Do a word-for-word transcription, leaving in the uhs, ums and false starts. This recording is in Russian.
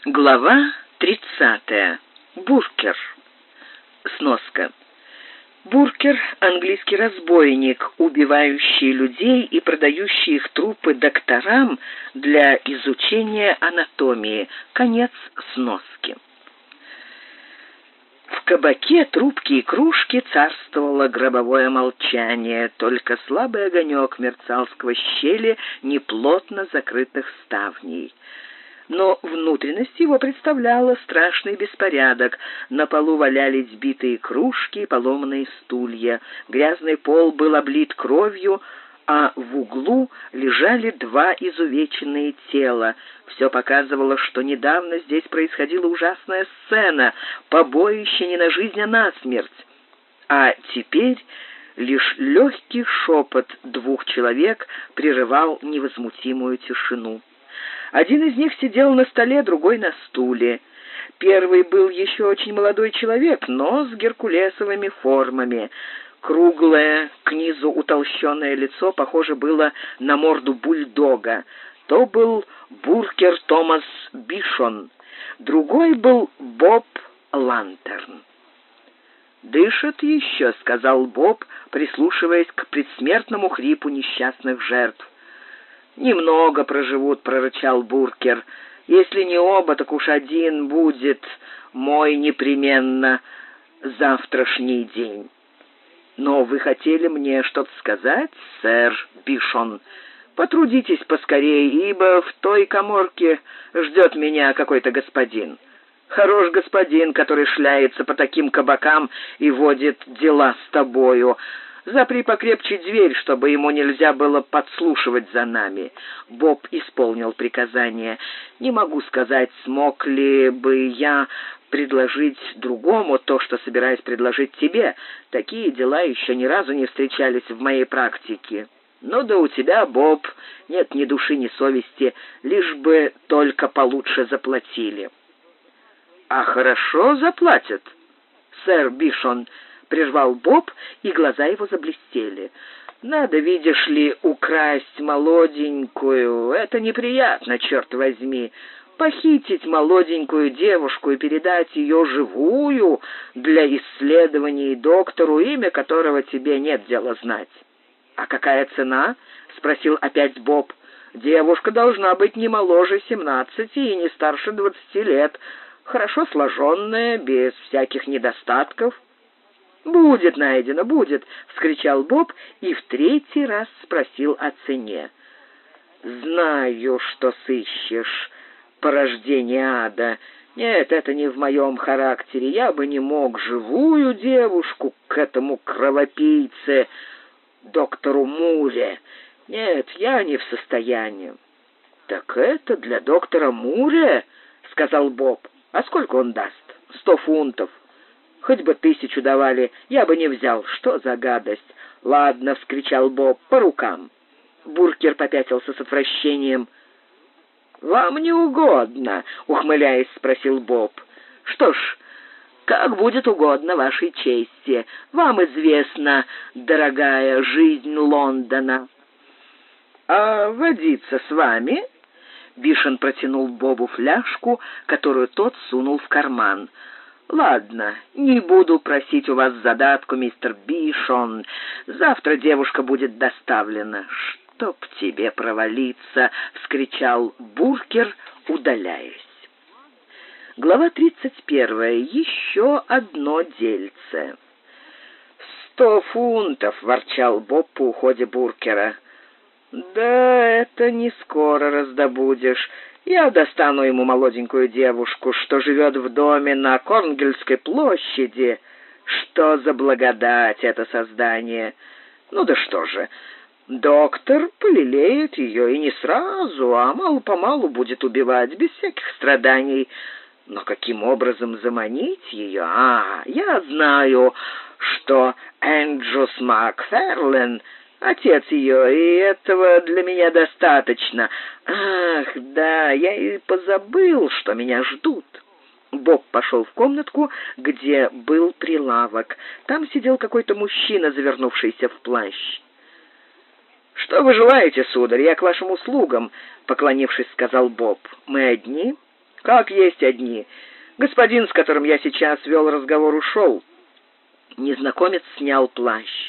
Глава тридцатая. Буркер. Сноска. Буркер — английский разбойник, убивающий людей и продающий их трупы докторам для изучения анатомии. Конец сноски. В кабаке, трубке и кружке царствовало гробовое молчание, только слабый огонек мерцал сквозь щели неплотно закрытых ставней. Но внутренность его представляла страшный беспорядок. На полу валялись битые кружки и поломанные стулья. Грязный пол был облит кровью, а в углу лежали два изувеченные тела. Все показывало, что недавно здесь происходила ужасная сцена, побоище не на жизнь, а на смерть. А теперь лишь легкий шепот двух человек прерывал невозмутимую тишину. Один из них сидел на столе, другой на стуле. Первый был еще очень молодой человек, но с геркулесовыми формами. Круглое, к низу утолщенное лицо похоже было на морду бульдога. То был Буркер Томас Бишон, другой был Боб Лантерн. «Дышит еще», — сказал Боб, прислушиваясь к предсмертному хрипу несчастных жертв. «Немного проживут», — прорычал Буркер. «Если не оба, так уж один будет мой непременно завтрашний день». «Но вы хотели мне что-то сказать, сэр Бишон? Потрудитесь поскорее, ибо в той каморке ждет меня какой-то господин. Хорош господин, который шляется по таким кабакам и водит дела с тобою. Запри покрепче дверь, чтобы ему нельзя было подслушивать за нами». Боб исполнил приказание. «Не могу сказать, смог ли бы я предложить другому то, что собираюсь предложить тебе. Такие дела еще ни разу не встречались в моей практике. Ну да у тебя, Боб, нет ни души, ни совести, лишь бы только получше заплатили». «А хорошо заплатят, сэр Бишон», — прервал Боб, и глаза его заблестели. «Надо, видишь ли, украсть молоденькую. Это неприятно, черт возьми. Похитить молоденькую девушку и передать ее живую для исследований доктору, имя которого тебе нет дела знать». «А какая цена?» — спросил опять Боб. «Девушка должна быть не моложе семнадцати и не старше двадцати лет, хорошо сложенная, без всяких недостатков». «Будет найдено, будет!» — вскричал Боб и в третий раз спросил о цене. «Знаю, что сыщешь порождение ада. Нет, это не в моем характере. Я бы не мог живую девушку к этому кровопийце, доктору Муре. Нет, я не в состоянии». «Так это для доктора Муре?» — сказал Боб. «А сколько он даст? Сто фунтов. Хоть бы тысячу давали, я бы не взял. Что за гадость?» «Ладно», — вскричал Боб, — «по рукам». Буркер попятился с отвращением. «Вам не угодно?» — ухмыляясь, спросил Боб. «Что ж, как будет угодно вашей чести. Вам известна, дорогая, жизнь Лондона». «А водиться с вами?» Бишон протянул Бобу фляжку, которую тот сунул в карман. «Ладно, не буду просить у вас задатку, мистер Бишон. Завтра девушка будет доставлена». «Чтоб тебе провалиться!» — вскричал Буркер, удаляясь. Глава тридцать первая. Еще одно дельце. «Сто фунтов!» — ворчал Боб по уходе Буркера. «Да это не скоро раздобудешь. Я достану ему молоденькую девушку, что живет в доме на Корнгельской площади. Что за благодать это создание! Ну да что же, доктор полелеет ее и не сразу, а мало-помалу будет убивать, без всяких страданий. Но каким образом заманить ее? А, я знаю, что Энджус Макферлен — отец ее, и этого для меня достаточно. Ах, да, я и позабыл, что меня ждут». Боб пошел в комнатку, где был прилавок. Там сидел какой-то мужчина, завернувшийся в плащ. «Что вы желаете, сударь? Я к вашим услугам», — поклонившись, сказал Боб. «Мы одни?» «Как есть одни. Господин, с которым я сейчас вел разговор, ушел». Незнакомец снял плащ.